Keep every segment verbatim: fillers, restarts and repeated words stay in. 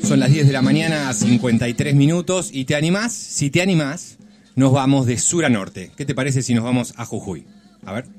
Son las diez de la mañana, cincuenta y tres minutos. ¿Y te animás? Si te animás, nos vamos de sur a norte. ¿Qué te parece si nos vamos a Jujuy? A ver.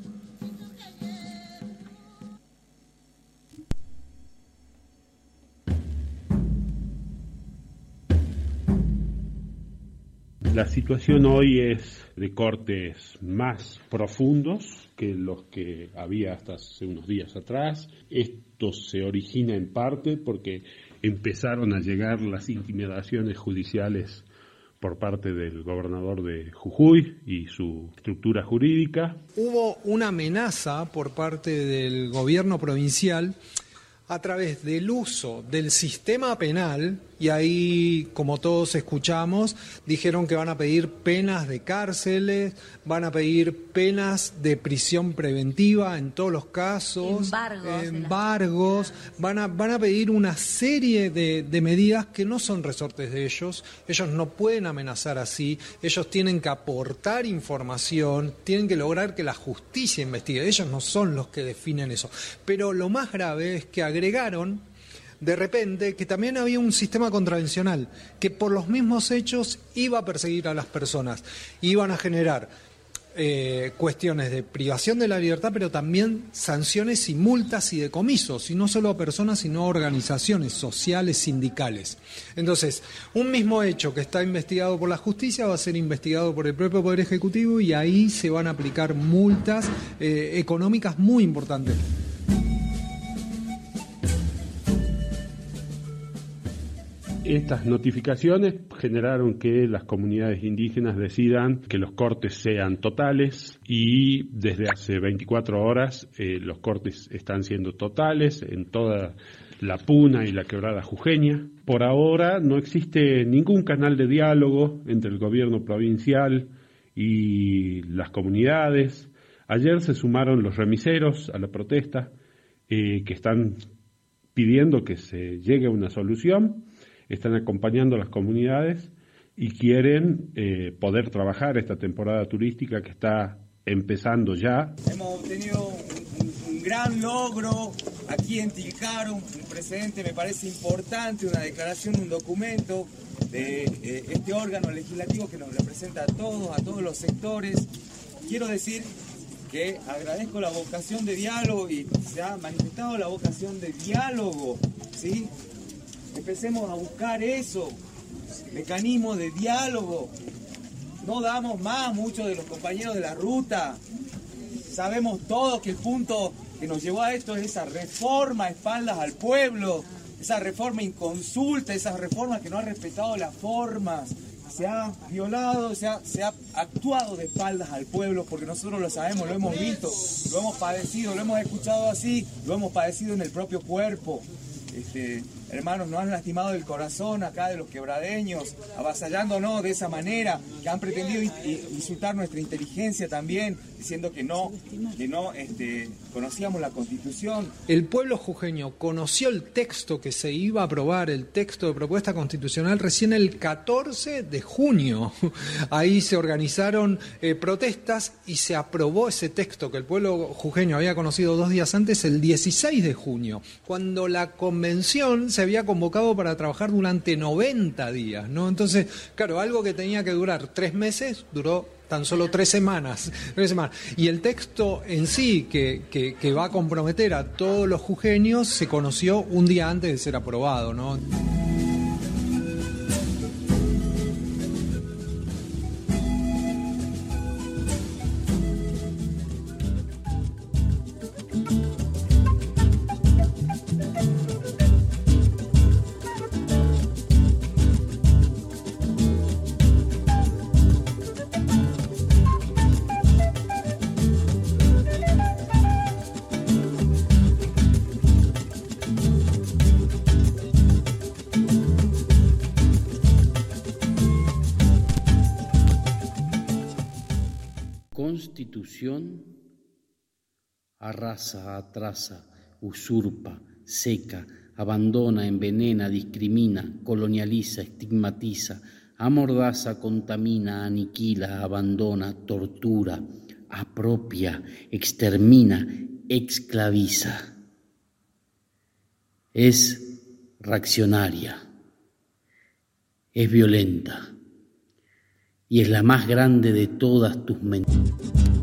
La situación hoy es de cortes más profundos que los que había hasta hace unos días atrás. Esto se origina en parte porque empezaron a llegar las intimidaciones judiciales por parte del gobernador de Jujuy y su estructura jurídica. Hubo una amenaza por parte del gobierno provincial a través del uso del sistema penal, y ahí, como todos escuchamos, dijeron que van a pedir penas de cárceles, van a pedir penas de prisión preventiva en todos los casos, embargos, embargos van a, van a pedir una serie de, de medidas que no son resortes de ellos. Ellos no pueden amenazar así, ellos tienen que aportar información, tienen que lograr que la justicia investigue, ellos no son los que definen eso. Pero lo más grave es que agregaron de repente que también había un sistema contravencional que por los mismos hechos iba a perseguir a las personas, iban a generar eh, cuestiones de privación de la libertad, pero también sanciones y multas y decomisos, y no solo a personas, sino a organizaciones sociales, sindicales. Entonces, un mismo hecho que está investigado por la justicia va a ser investigado por el propio Poder Ejecutivo, y ahí se van a aplicar multas eh, económicas muy importantes. Estas notificaciones generaron que las comunidades indígenas decidan que los cortes sean totales, y desde hace veinticuatro horas eh, los cortes están siendo totales en toda la Puna y la Quebrada Jujeña. Por ahora no existe ningún canal de diálogo entre el gobierno provincial y las comunidades. Ayer se sumaron los remiseros a la protesta eh, que están pidiendo que se llegue a una solución. Están acompañando a las comunidades y quieren eh, poder trabajar esta temporada turística que está empezando ya. Hemos obtenido un, un, un gran logro aquí en Tilcara, un, un precedente me parece importante, una declaración, un documento de eh, este órgano legislativo que nos representa a todos, a todos los sectores. Quiero decir que agradezco la vocación de diálogo, y se ha manifestado la vocación de diálogo, ¿sí? Empecemos a buscar eso, mecanismos de diálogo. No damos más, muchos de los compañeros de la ruta. Sabemos todos que el punto que nos llevó a esto es esa reforma a espaldas al pueblo, esa reforma inconsulta, esa reforma que no ha respetado las formas. Se ha violado, se ha, se ha actuado de espaldas al pueblo, porque nosotros lo sabemos, lo hemos visto, lo hemos padecido, lo hemos escuchado así, lo hemos padecido en el propio cuerpo. Este, hermanos, nos han lastimado el corazón acá de los quebradeños, avasallándonos de esa manera, que han pretendido insultar nuestra inteligencia también, diciendo que no, que no este, conocíamos la Constitución. El pueblo jujeño conoció el texto que se iba a aprobar, el texto de propuesta constitucional, recién el catorce de junio. Ahí se organizaron eh, protestas y se aprobó ese texto que el pueblo jujeño había conocido dos días antes, el dieciséis de junio, cuando la convención se había convocado para trabajar durante noventa días, ¿no? Entonces, claro, algo que tenía que durar tres meses, duró tan solo tres semanas, tres semanas. Y el texto en sí, que, que, que va a comprometer a todos los jujeños, se conoció un día antes de ser aprobado, ¿no? Constitución arrasa, atrasa, usurpa, seca, abandona, envenena, discrimina, colonializa, estigmatiza, amordaza, contamina, aniquila, abandona, tortura, apropia, extermina, esclaviza. Es reaccionaria, es violenta y es la más grande de todas tus mentiras.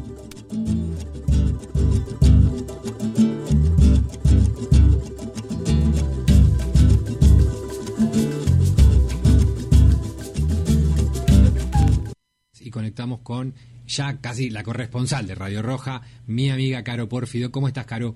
Y conectamos con ya casi la corresponsal de Radio Roja, mi amiga Caro Pórfido. ¿Cómo estás, Caro?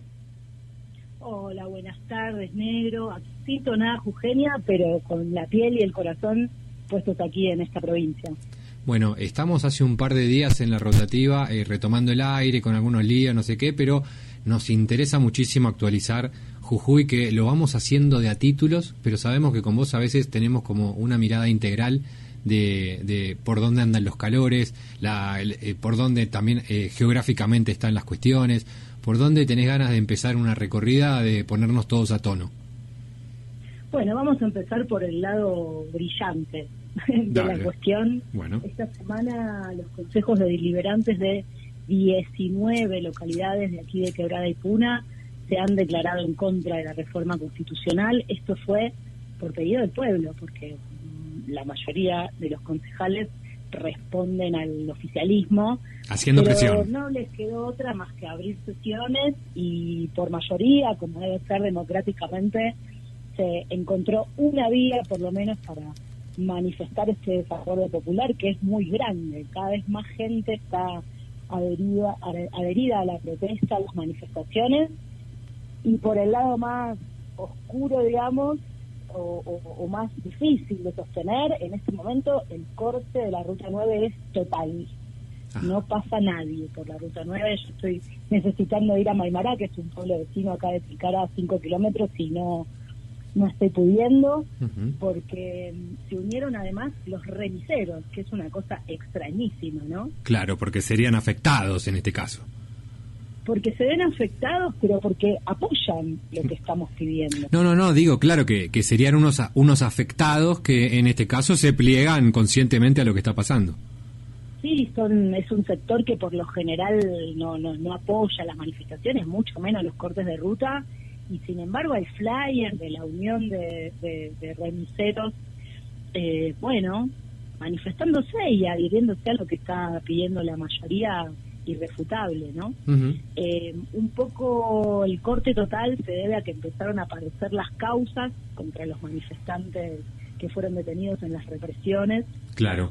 Hola, buenas tardes, negro. Aquí sin tonada jujeña, pero con la piel y el corazón puestos aquí en esta provincia. Bueno, estamos hace un par de días en la rotativa, eh, retomando el aire con algunos líos, no sé qué, pero nos interesa muchísimo actualizar Jujuy, que lo vamos haciendo de a títulos, pero sabemos que con vos a veces tenemos como una mirada integral de, de por dónde andan los calores, la, el, eh, por dónde también eh, geográficamente están las cuestiones, por dónde tenés ganas de empezar una recorrida, de ponernos todos a tono. Bueno, vamos a empezar por el lado brillante de Dale. la cuestión. Bueno. Esta semana los consejos de deliberantes de diecinueve localidades de aquí de Quebrada y Puna se han declarado en contra de la reforma constitucional. Esto fue por pedido del pueblo, porque la mayoría de los concejales responden al oficialismo, haciendo pero presión. No les quedó otra más que abrir sesiones y por mayoría, como debe ser democráticamente, se encontró una vía por lo menos para manifestar este desacuerdo popular, que es muy grande. Cada vez más gente está adherida, adherida a la protesta, a las manifestaciones, y por el lado más oscuro, digamos, O, o, o más difícil de sostener, en este momento el corte de la Ruta nueve es total. Ajá. No pasa nadie por la Ruta nueve. Yo estoy necesitando ir a Maimará, que es un pueblo vecino acá de Tilcara, a cinco kilómetros, y no, no estoy pudiendo, uh-huh. porque se unieron además los remiseros, que es una cosa extrañísima, ¿no? Claro, porque serían afectados en este caso. Porque se ven afectados, pero porque apoyan lo que estamos pidiendo. No, no, no, digo, claro, que, que serían unos unos afectados que en este caso se pliegan conscientemente a lo que está pasando. Sí, son es un sector que por lo general no, no, no apoya las manifestaciones, mucho menos los cortes de ruta, y sin embargo hay flyers de la unión de, de, de remiseros, eh, bueno, manifestándose y adhiriéndose a lo que está pidiendo la mayoría irrefutable, ¿no? Uh-huh. Eh, un poco el corte total se debe a que empezaron a aparecer las causas contra los manifestantes que fueron detenidos en las represiones. Claro.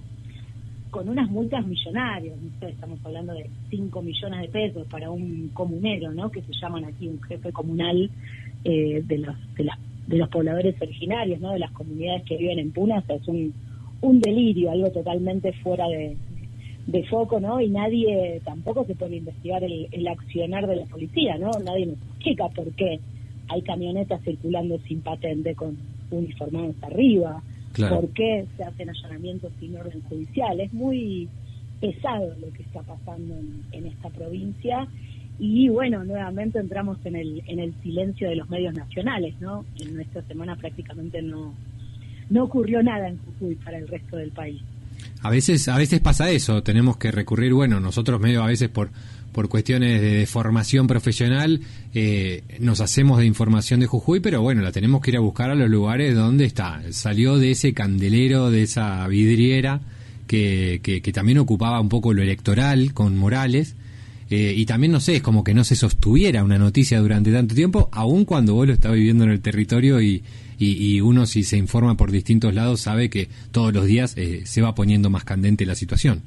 Con unas multas millonarias, no sé, estamos hablando de cinco millones de pesos para un comunero, ¿no? Que se llaman aquí un jefe comunal eh, de los de, las, de los pobladores originarios, ¿no? De las comunidades que viven en Puna. O sea, es un, un delirio, algo totalmente fuera de de foco, ¿no? Y nadie tampoco se puede investigar el, el accionar de la policía, ¿no? Nadie nos explica por qué hay camionetas circulando sin patente con uniformados arriba, claro. por qué se hacen allanamientos sin orden judicial. Es muy pesado lo que está pasando en, en esta provincia, y bueno, nuevamente entramos en el en el silencio de los medios nacionales, ¿no? En nuestra semana prácticamente no no ocurrió nada en Jujuy para el resto del país. A veces, a veces pasa eso, tenemos que recurrir, bueno, nosotros medio a veces por por cuestiones de formación profesional eh, nos hacemos de información de Jujuy, pero bueno, la tenemos que ir a buscar a los lugares donde está, salió de ese candelero, de esa vidriera que, que, que también ocupaba un poco lo electoral con Morales, eh, y también, no sé, es como que no se sostuviera una noticia durante tanto tiempo, aun cuando vos lo estás viviendo en el territorio y Y, y uno, si se informa por distintos lados, sabe que todos los días eh, se va poniendo más candente la situación.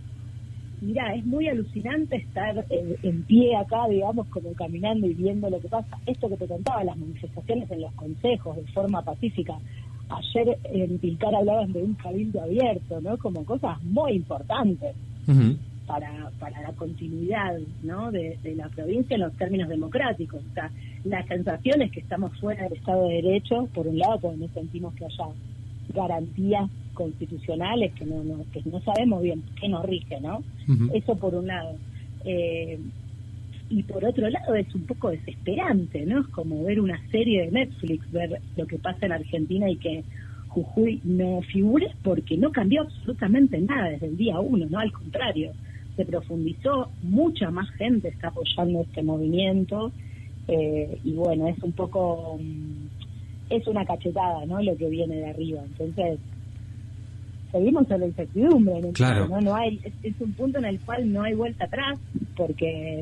Mirá, es muy alucinante estar eh, en pie acá, digamos, como caminando y viendo lo que pasa. Esto que te contaba, las manifestaciones en los consejos de forma pacífica. Ayer en Tilcara hablaban de un cabildo abierto, ¿no? Como cosas muy importantes uh-huh. para para la continuidad, ¿no? de, de la provincia en los términos democráticos. O sea, la sensación es que estamos fuera del Estado de Derecho, por un lado, porque no sentimos que haya garantías constitucionales que no, no que no sabemos bien qué nos rige, ¿no? Uh-huh. Eso por un lado. Eh, y por otro lado es un poco desesperante, ¿no? Es como ver una serie de Netflix, ver lo que pasa en Argentina y que Jujuy no figure, porque no cambió absolutamente nada desde el día uno, ¿no? Al contrario, se profundizó, mucha más gente está apoyando este movimiento. Eh, y bueno, es un poco es una cachetada, ¿no? Lo que viene de arriba. Entonces, seguimos en la incertidumbre. ¿No? Claro. ¿no? No hay, es, es un punto en el cual no hay vuelta atrás, porque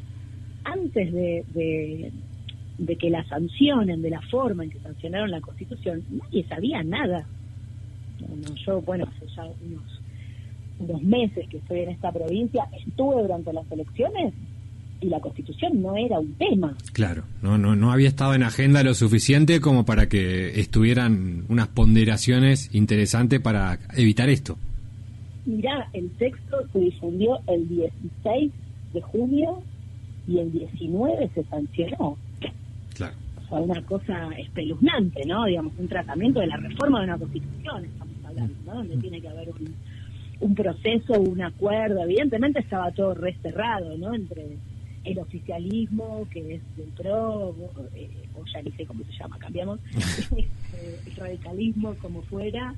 antes de, de, de que la sancionen de la forma en que sancionaron la Constitución, nadie sabía nada. No, no, yo, bueno, hace ya unos, unos meses que estoy en esta provincia, estuve durante las elecciones y la Constitución no era un tema. Claro, no, no, no había estado en agenda lo suficiente como para que estuvieran unas ponderaciones interesantes para evitar esto. Mirá, el texto se difundió el dieciséis de junio y el diecinueve se sancionó. Claro. O sea, una cosa espeluznante, ¿no? Digamos, un tratamiento de la reforma de una Constitución, estamos hablando, ¿no? Donde tiene que haber un, un proceso, un acuerdo. Evidentemente estaba todo re cerrado, ¿no? Entre el oficialismo, que es del P R O, eh, o ya ni sé cómo se llama, cambiamos, el radicalismo, como fuera,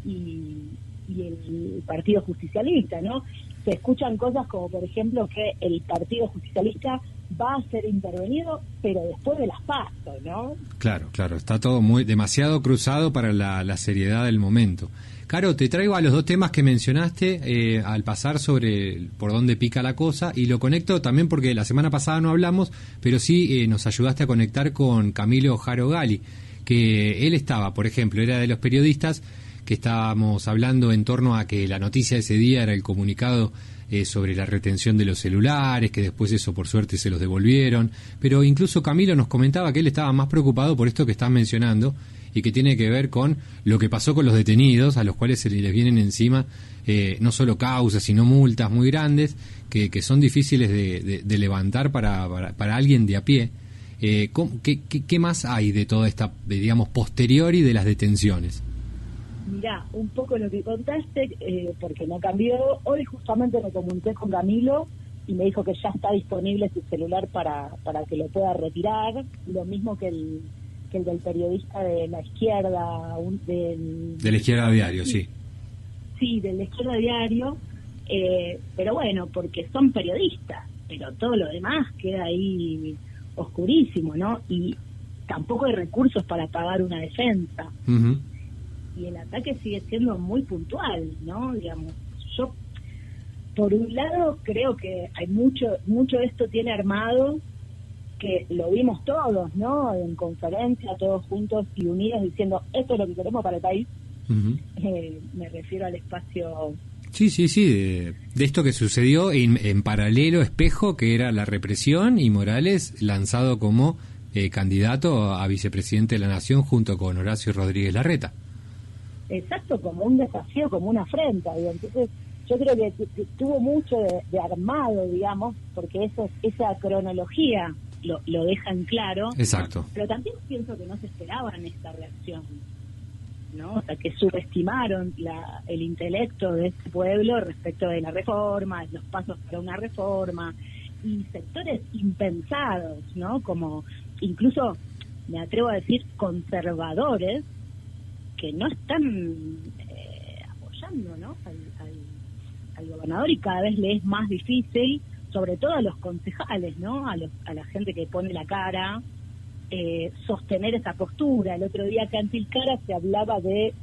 y, y el Partido Justicialista, ¿no? Se escuchan cosas como, por ejemplo, que el Partido Justicialista va a ser intervenido, pero después de las PASO, ¿no? Claro, claro, está todo muy demasiado cruzado para la, la seriedad del momento. Caro, te traigo a los dos temas que mencionaste eh, al pasar sobre por dónde pica la cosa, y lo conecto también porque la semana pasada no hablamos, pero sí eh, nos ayudaste a conectar con Camilo Jaro Gali, que él estaba, por ejemplo, era de los periodistas que estábamos hablando en torno a que la noticia de ese día era el comunicado eh, sobre la retención de los celulares, que después eso por suerte se los devolvieron, pero incluso Camilo nos comentaba que él estaba más preocupado por esto que estás mencionando, y que tiene que ver con lo que pasó con los detenidos, a los cuales se les vienen encima eh, no solo causas, sino multas muy grandes, que, que son difíciles de, de, de levantar para, para, para alguien de a pie. Eh, ¿qué, qué, ¿Qué más hay de toda esta, digamos, posteriori de las detenciones? Mirá, un poco lo que contaste, eh, porque no cambió. Hoy justamente me comuniqué con Camilo y me dijo que ya está disponible su celular para, para que lo pueda retirar, lo mismo que el que el del periodista de la izquierda, un, del, de la izquierda diario, sí. Sí, de la izquierda diario, eh, pero bueno, porque son periodistas, pero todo lo demás queda ahí oscurísimo, ¿no? Y tampoco hay recursos para pagar una defensa. Uh-huh. Y el ataque sigue siendo muy puntual, ¿no? Digamos, yo, por un lado, creo que hay mucho, mucho de esto tiene armado, que lo vimos todos, ¿no? En conferencia, todos juntos y unidos, diciendo, esto es lo que queremos para el país. Uh-huh. Eh, me refiero al espacio... Sí, sí, sí, de, de esto que sucedió en, en paralelo espejo, que era la represión, y Morales lanzado como eh, candidato a vicepresidente de la Nación junto con Horacio Rodríguez Larreta. Exacto, como un desafío, como una afrenta, digo. Entonces, yo creo que, t- que tuvo mucho de, de armado, digamos, porque eso, esa cronología Lo, lo dejan claro. Exacto. Pero también pienso que no se esperaban esta reacción, ¿no? O sea, que subestimaron la, el intelecto de este pueblo respecto de la reforma, los pasos para una reforma, y sectores impensados, ¿no? Como incluso, me atrevo a decir, conservadores, que no están eh, apoyando, ¿no? Al, al, al gobernador, y cada vez le es más difícil, sobre todo a los concejales, ¿no? A, los, a la gente que pone la cara, eh, sostener esa postura. El otro día acá en Tilcara se hablaba de...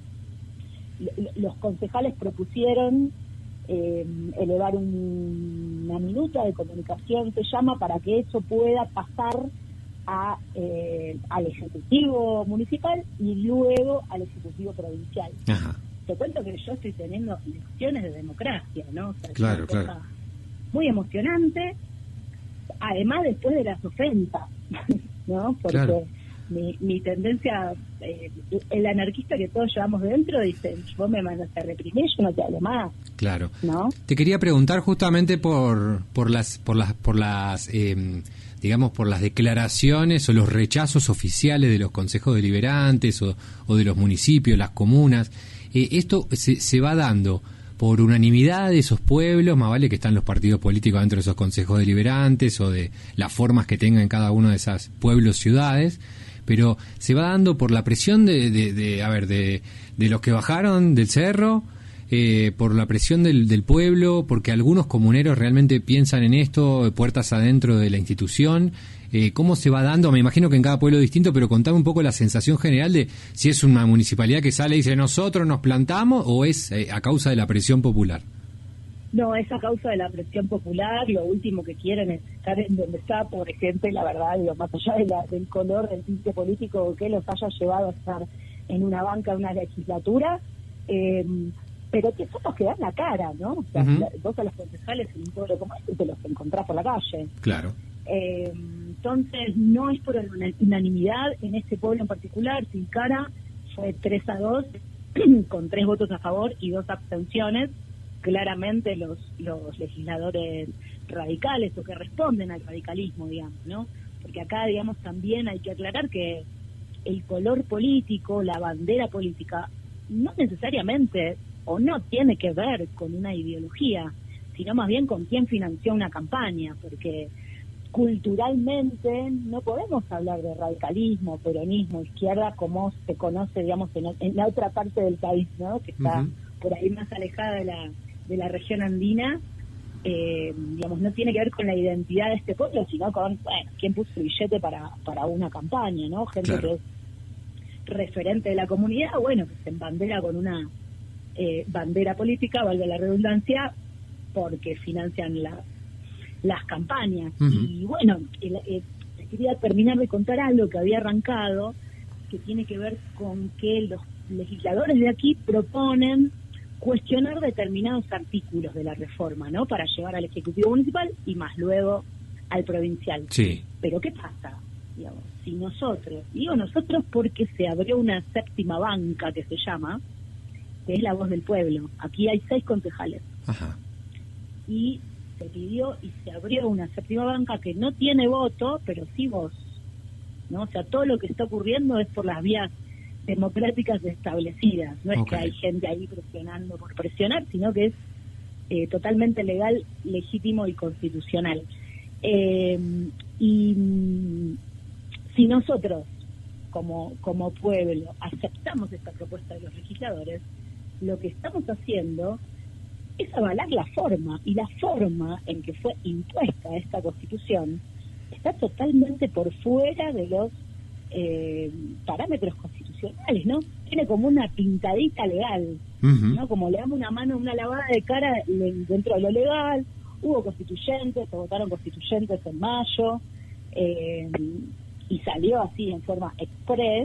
Los concejales propusieron eh, elevar un, una minuta de comunicación, se llama, para que eso pueda pasar a eh, al Ejecutivo Municipal y luego al Ejecutivo Provincial. Ajá. Te cuento que yo estoy teniendo lecciones de democracia, ¿no? O sea, claro, claro. Muy emocionante, además después de las ofensas, ¿no? Porque claro. mi, mi tendencia, eh, el anarquista que todos llevamos dentro dice, vos me mandas a reprimir, yo no te hablo más. Claro. ¿No? Te quería preguntar justamente por por las por las por las eh, digamos por las declaraciones o los rechazos oficiales de los consejos deliberantes o, o de los municipios, las comunas. Eh, esto se, se va dando por unanimidad de esos pueblos, más vale que están los partidos políticos dentro de esos consejos deliberantes o de las formas que tengan cada uno de esos pueblos, ciudades, pero se va dando por la presión de, de, de a ver, de, de los que bajaron del cerro, eh, por la presión del, del pueblo, porque algunos comuneros realmente piensan en esto, puertas adentro de la institución. Eh, ¿Cómo se va dando? Me imagino que en cada pueblo es distinto, pero contame un poco la sensación general de si es una municipalidad que sale y dice nosotros nos plantamos o es eh, a causa de la presión popular. No, es a causa de la presión popular. Lo último que quieren es estar en donde está, por ejemplo, la verdad, digo, más allá de la, del color del tinte político que los haya llevado a estar en una banca de una legislatura, eh, pero que son los que dan la cara, ¿no? O sea, uh-huh. Vos a los concejales en un pueblo como este te los encontrás por la calle. Claro. Eh, entonces, no es por unanimidad en este pueblo en particular. Tilcara fue tres a dos, con tres votos a favor y dos abstenciones. Claramente los, los legisladores radicales o que responden al radicalismo, digamos, ¿no? Porque acá, digamos, también hay que aclarar que el color político, la bandera política, no necesariamente o no tiene que ver con una ideología, sino más bien con quién financió una campaña, porque culturalmente no podemos hablar de radicalismo, peronismo, izquierda, como se conoce, digamos, en, en la otra parte del país, ¿no? Que está uh-huh. por ahí más alejada de la de la región andina. Eh, digamos, no tiene que ver con la identidad de este pueblo, sino con, bueno, quién puso el billete para, para una campaña, ¿no? Gente claro. que es referente de la comunidad, bueno, que se embandera con una eh, bandera política, valga la redundancia, porque financian la, las campañas. Uh-huh. Y bueno, el, el, quería terminar de contar algo que había arrancado, que tiene que ver con que los legisladores de aquí proponen cuestionar determinados artículos de la reforma, ¿no? Para llevar al Ejecutivo Municipal y más luego al provincial. Sí. Pero ¿qué pasa? Digamos, si nosotros, digo nosotros porque se abrió una séptima banca que se llama, que es la voz del pueblo. Aquí hay seis concejales. Ajá. Y se pidió y se abrió una séptima banca que no tiene voto, pero sí voz, ¿no? O sea, todo lo que está ocurriendo es por las vías democráticas establecidas, no es okay. que hay gente ahí presionando por presionar, sino que es eh, totalmente legal, legítimo y constitucional. Eh, y mm, si nosotros, como, como pueblo, aceptamos esta propuesta de los legisladores, lo que estamos haciendo es avalar la forma, y la forma en que fue impuesta esta Constitución está totalmente por fuera de los eh, parámetros constitucionales, ¿no? Tiene como una pintadita legal, uh-huh. ¿no? Como le damos una mano, una lavada de cara dentro de lo legal. Hubo constituyentes, se votaron constituyentes en mayo, eh, y salió así en forma express,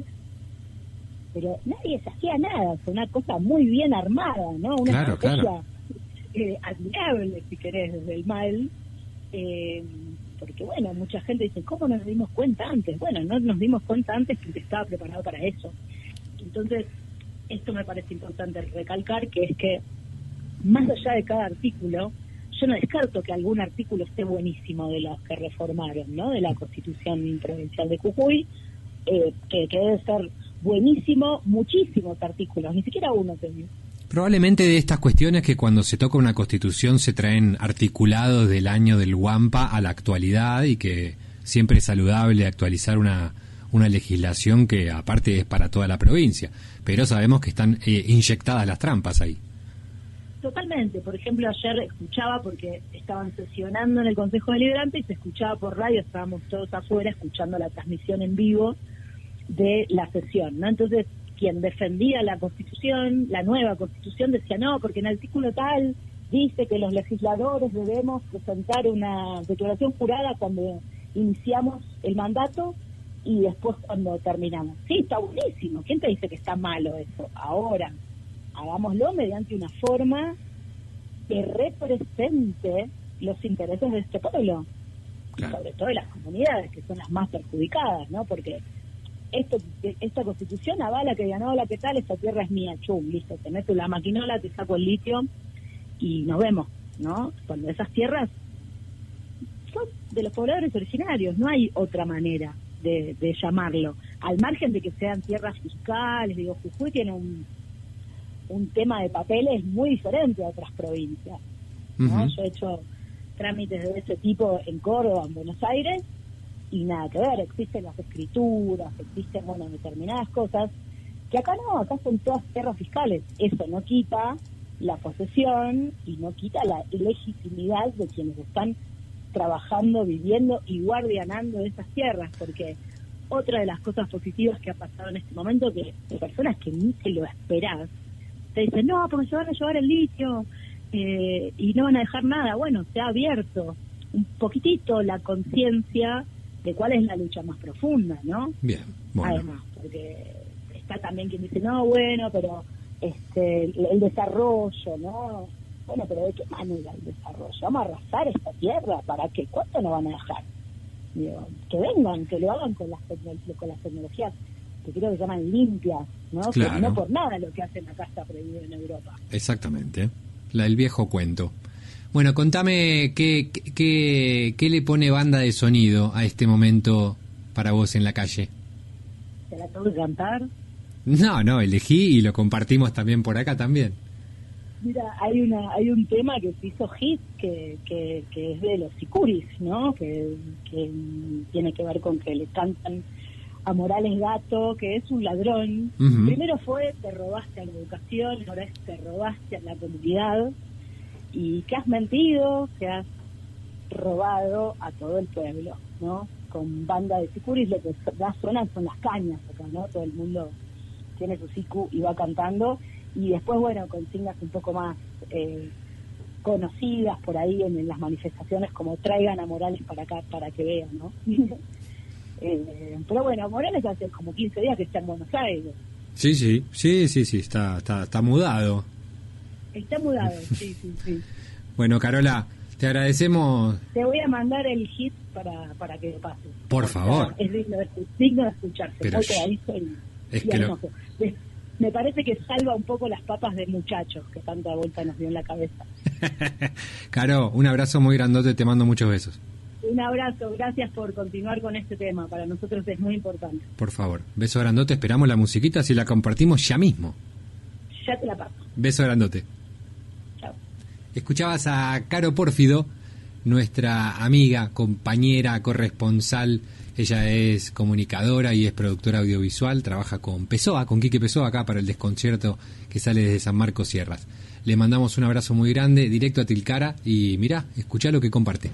pero nadie se hacía nada, fue una cosa muy bien armada, ¿no? Una claro, estrategia claro. Eh, admirable, si querés, desde el mal, eh, porque bueno, mucha gente dice, ¿cómo no nos dimos cuenta antes? Bueno, no nos dimos cuenta antes porque estaba preparado para eso. Entonces, esto me parece importante recalcar, que es que más allá de cada artículo, yo no descarto que algún artículo esté buenísimo de los que reformaron, ¿no? De la Constitución Provincial de Jujuy, eh, que, que debe ser buenísimo, muchísimos artículos, ni siquiera uno tenía. Probablemente de estas cuestiones que cuando se toca una constitución se traen articulados del año del Guampa a la actualidad, y que siempre es saludable actualizar una, una legislación que aparte es para toda la provincia, pero sabemos que están eh, inyectadas las trampas ahí. Totalmente. Por ejemplo, ayer escuchaba, porque estaban sesionando en el Consejo Deliberante y se escuchaba por radio, estábamos todos afuera escuchando la transmisión en vivo de la sesión, ¿no? Entonces, quien defendía la Constitución, la nueva Constitución, decía no, porque en el artículo tal dice que los legisladores debemos presentar una declaración jurada cuando iniciamos el mandato y después cuando terminamos. Sí, está buenísimo. ¿Quién te dice que está malo eso? Ahora, hagámoslo mediante una forma que represente los intereses de este pueblo, claro. Y sobre todo de las comunidades, que son las más perjudicadas, ¿no? Porque Esto, esta Constitución avala que ganó la que tal, esta tierra es mía, chum, listo, te meto la maquinola, te saco el litio y nos vemos, ¿no? Cuando esas tierras son de los pobladores originarios, no hay otra manera de, de llamarlo, al margen de que sean tierras fiscales. Digo, Jujuy tiene un, un tema de papeles muy diferente a otras provincias, ¿no? Uh-huh. Yo he hecho trámites de ese tipo en Córdoba, en Buenos Aires, y nada que ver, existen las escrituras, existen, bueno, determinadas cosas, que acá no, acá son todas tierras fiscales. Eso no quita la posesión y no quita la legitimidad de quienes están trabajando, viviendo y guardianando esas tierras, porque otra de las cosas positivas que ha pasado en este momento, que hay personas que ni te lo esperás, te dicen, no, porque se van a llevar el litio eh, y no van a dejar nada. Bueno, se ha abierto un poquitito la conciencia de cuál es la lucha más profunda, ¿no? Bien, bueno. Además, porque está también quien dice, no, bueno, pero este el, el desarrollo, ¿no? Bueno, pero ¿de qué manera el desarrollo? ¿Vamos a arrasar esta tierra? ¿Para qué? ¿Cuánto nos van a dejar? Digo, que vengan, que lo hagan con las, tecno- con las tecnologías que creo que se llaman limpias, ¿no? Claro. Que no por nada lo que hacen acá está prohibido en Europa. Exactamente, la, el viejo cuento. Bueno, contame qué, qué, qué le pone banda de sonido a este momento para vos en la calle. ¿Te la tengo que cantar? No, no, elegí y lo compartimos también por acá también. Mira, hay una hay un tema que se hizo hit que, que, que es de los sicuris, ¿no? Que, que tiene que ver con que le cantan a Morales Gato, que es un ladrón. Uh-huh. Primero fue, te robaste a la educación, ahora es te robaste a la comunidad, y que has mentido, que has robado a todo el pueblo, ¿no? Con banda de sicuris, lo que da suenan son las cañas acá, ¿no? Todo el mundo tiene su sicu y va cantando, y después, bueno, consignas un poco más eh, conocidas por ahí en, en las manifestaciones, como traigan a Morales para acá para que vean, ¿no? eh, pero bueno, Morales hace como quince días que está en Buenos Aires. Sí, sí, sí, sí, sí, está, está, está mudado. Está mudado, sí, sí, sí. Bueno, Carola, te agradecemos. Te voy a mandar el hit para, para que lo pases. Por favor. Es digno de, digno de escucharse. Pero Hoy pegadizo y, es y que lo... Me parece que salva un poco las papas de muchachos que tanta vuelta nos dio en la cabeza. Caro, un abrazo muy grandote, te mando muchos besos. Un abrazo, gracias por continuar con este tema, para nosotros es muy importante. Por favor, beso grandote, esperamos la musiquita, si la compartimos ya mismo. Ya te la paso. Beso grandote. Chao. Escuchabas a Caro Pórfido, nuestra amiga, compañera, corresponsal. Ella es comunicadora y es productora audiovisual, trabaja con Pessoa, con Quique Pessoa acá para el desconcierto que sale desde San Marcos Sierras. Le mandamos un abrazo muy grande, directo a Tilcara, y mirá, escuchá lo que comparte.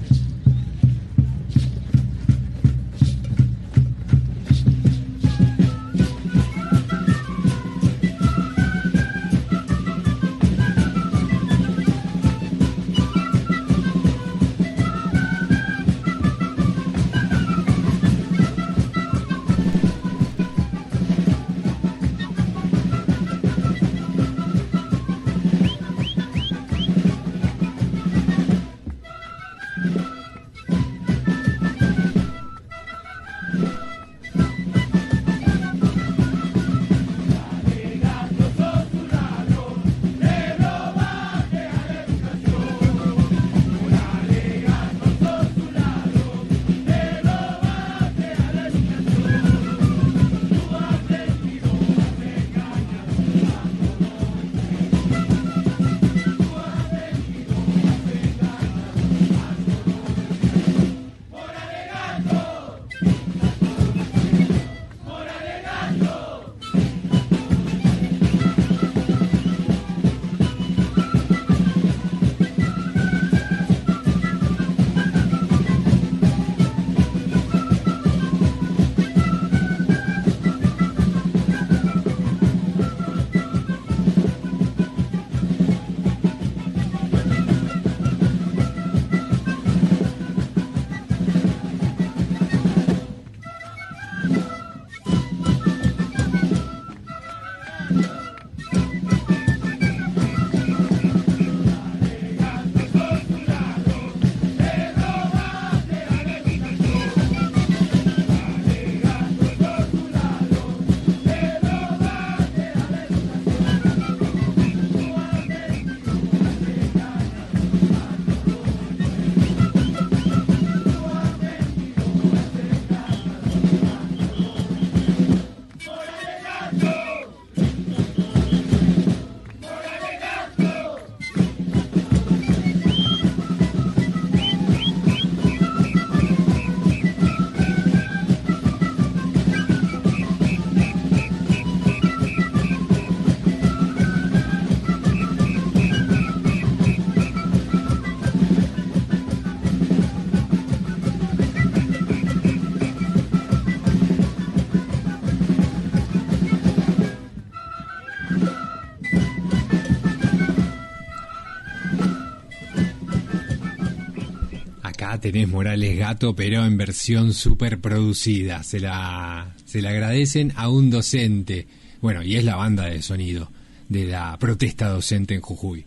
acá tenés Morales Gato, pero en versión super producida. Se la, se la agradecen a un docente. Bueno, y es la banda de sonido de la protesta docente en Jujuy.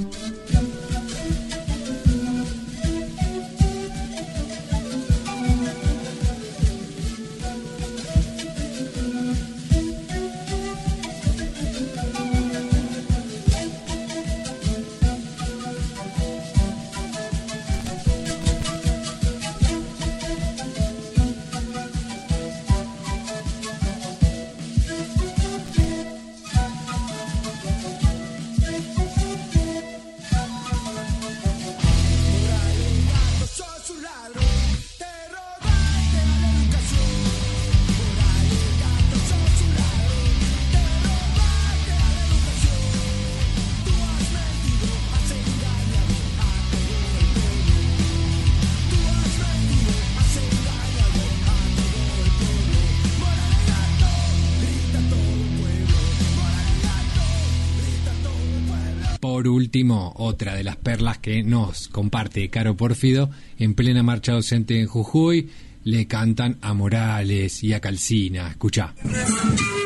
Por último, otra de las perlas que nos comparte Caro Pórfido, en plena marcha docente en Jujuy, le cantan a Morales y a Calcina. Escuchá.